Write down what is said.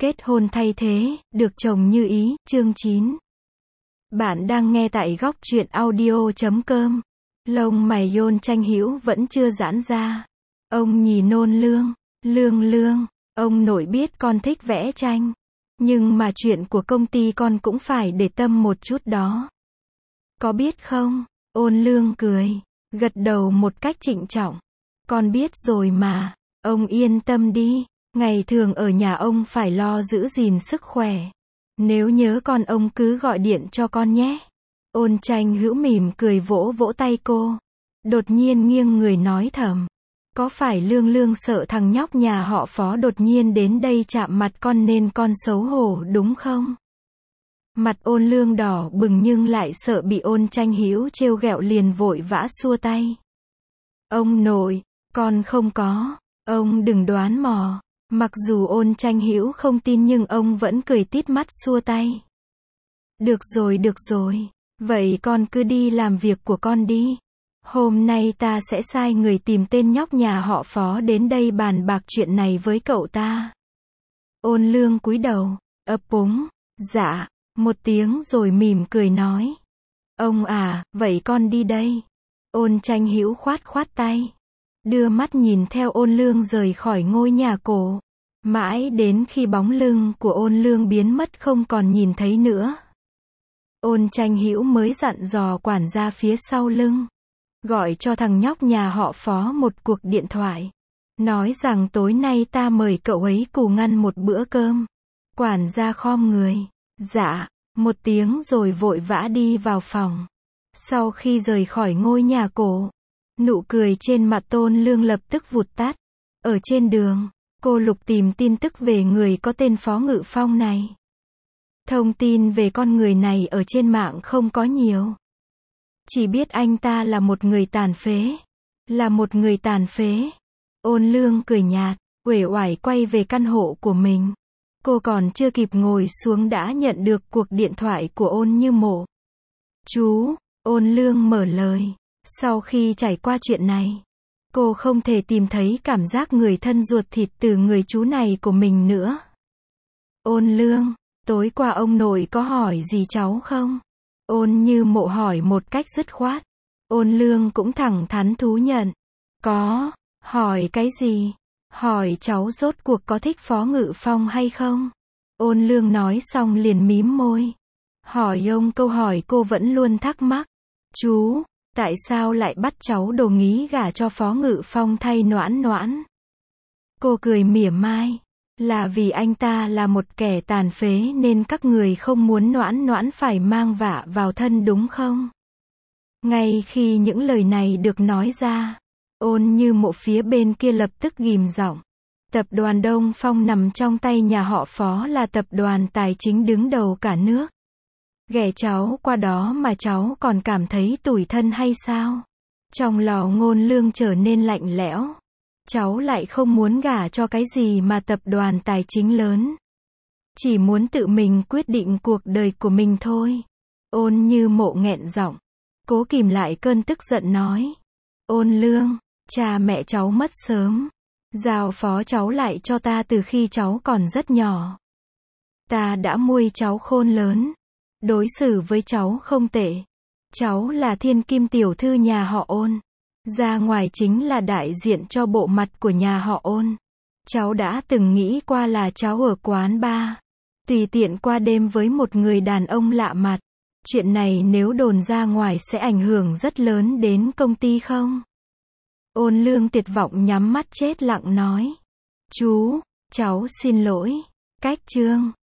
Kết hôn thay thế, được chồng như ý, chương 9. Bạn đang nghe tại góc truyện audio.com. Lông mày Yon Tranh Hữu vẫn chưa giãn ra. Ông nhìn Ôn Lương, Lương, ông nội biết con thích vẽ tranh. Nhưng mà chuyện của công ty con cũng phải để tâm một chút đó. Có biết không? Ôn Lương cười, gật đầu một cách trịnh trọng. Con biết rồi mà, ông yên tâm đi. Ngày thường ở nhà ông phải lo giữ gìn sức khỏe. Nếu nhớ con ông cứ gọi điện cho con nhé. Ôn Tranh Hữu mỉm cười vỗ vỗ tay cô. Đột nhiên nghiêng người nói thầm. Có phải Lương sợ thằng nhóc nhà họ Phó đột nhiên đến đây chạm mặt con nên con xấu hổ đúng không? Mặt Ôn Lương đỏ bừng nhưng lại sợ bị Ôn Tranh Hữu trêu ghẹo liền vội vã xua tay. Ông nội, con không có, ông đừng đoán mò. Mặc dù Ôn Tranh Hữu không tin nhưng ông vẫn cười tít mắt xua tay. Được rồi, vậy con cứ đi làm việc của con đi. Hôm nay ta sẽ sai người tìm tên nhóc nhà họ Phó đến đây bàn bạc chuyện này với cậu ta. Ôn Lương cúi đầu, ấp úng, dạ, một tiếng rồi mỉm cười nói. Ông à, vậy con đi đây. Ôn Tranh Hữu khoát tay. Đưa mắt nhìn theo Ôn Lương rời khỏi ngôi nhà cổ. Mãi đến khi bóng lưng của Ôn Lương biến mất không còn nhìn thấy nữa. Ôn Tranh Hữu mới dặn dò quản gia phía sau lưng. Gọi cho thằng nhóc nhà họ Phó một cuộc điện thoại. Nói rằng tối nay ta mời cậu ấy cùng ăn một bữa cơm. Quản gia khom người. Dạ, một tiếng rồi vội vã đi vào phòng. Sau khi rời khỏi ngôi nhà cổ, nụ cười trên mặt Ôn Lương lập tức vụt tắt. Ở trên đường, cô lục tìm tin tức về người có tên Phó Ngự Phong này. Thông tin về con người này ở trên mạng không có nhiều. Chỉ biết anh ta là một người tàn phế. Ôn Lương cười nhạt, uể oải quay về căn hộ của mình. Cô còn chưa kịp ngồi xuống đã nhận được cuộc điện thoại của Ôn Như Mộ. Chú, Ôn Lương mở lời. Sau khi trải qua chuyện này, cô không thể tìm thấy cảm giác người thân ruột thịt từ người chú này của mình nữa. Ôn Lương, tối qua ông nội có hỏi gì cháu không? Ôn Như Mộ hỏi một cách dứt khoát. Ôn Lương cũng thẳng thắn thú nhận. Có, hỏi cái gì? Hỏi cháu rốt cuộc có thích Phó Ngự Phong hay không? Ôn Lương nói xong liền mím môi. Hỏi ông câu hỏi cô vẫn luôn thắc mắc. Chú, tại sao lại bắt cháu đồng ý gả cho Phó Ngự Phong thay Noãn? Cô cười mỉa mai. Là vì anh ta là một kẻ tàn phế nên các người không muốn Noãn phải mang vạ vào thân đúng không? Ngay khi những lời này được nói ra, Ôn Như Mộ phía bên kia lập tức ghim giọng. Tập đoàn Đông Phong nằm trong tay nhà họ Phó là tập đoàn tài chính đứng đầu cả nước. Ghẻ cháu qua đó mà cháu còn cảm thấy tủi thân hay sao? Trong lòng Ôn Lương trở nên lạnh lẽo. Cháu lại không muốn gả cho cái gì mà tập đoàn tài chính lớn. Chỉ muốn tự mình quyết định cuộc đời của mình thôi. Ôn Như Mộ nghẹn giọng. Cố kìm lại cơn tức giận nói. Ôn Lương, cha mẹ cháu mất sớm. Giao phó cháu lại cho ta từ khi cháu còn rất nhỏ. Ta đã nuôi cháu khôn lớn. Đối xử với cháu không tệ. Cháu là thiên kim tiểu thư nhà họ Ôn. Ra ngoài chính là đại diện cho bộ mặt của nhà họ Ôn. Cháu đã từng nghĩ qua là cháu ở quán bar, tùy tiện qua đêm với một người đàn ông lạ mặt. Chuyện này nếu đồn ra ngoài sẽ ảnh hưởng rất lớn đến công ty không? Ôn Lương tuyệt vọng nhắm mắt chết lặng nói. Chú, cháu xin lỗi. Cách chương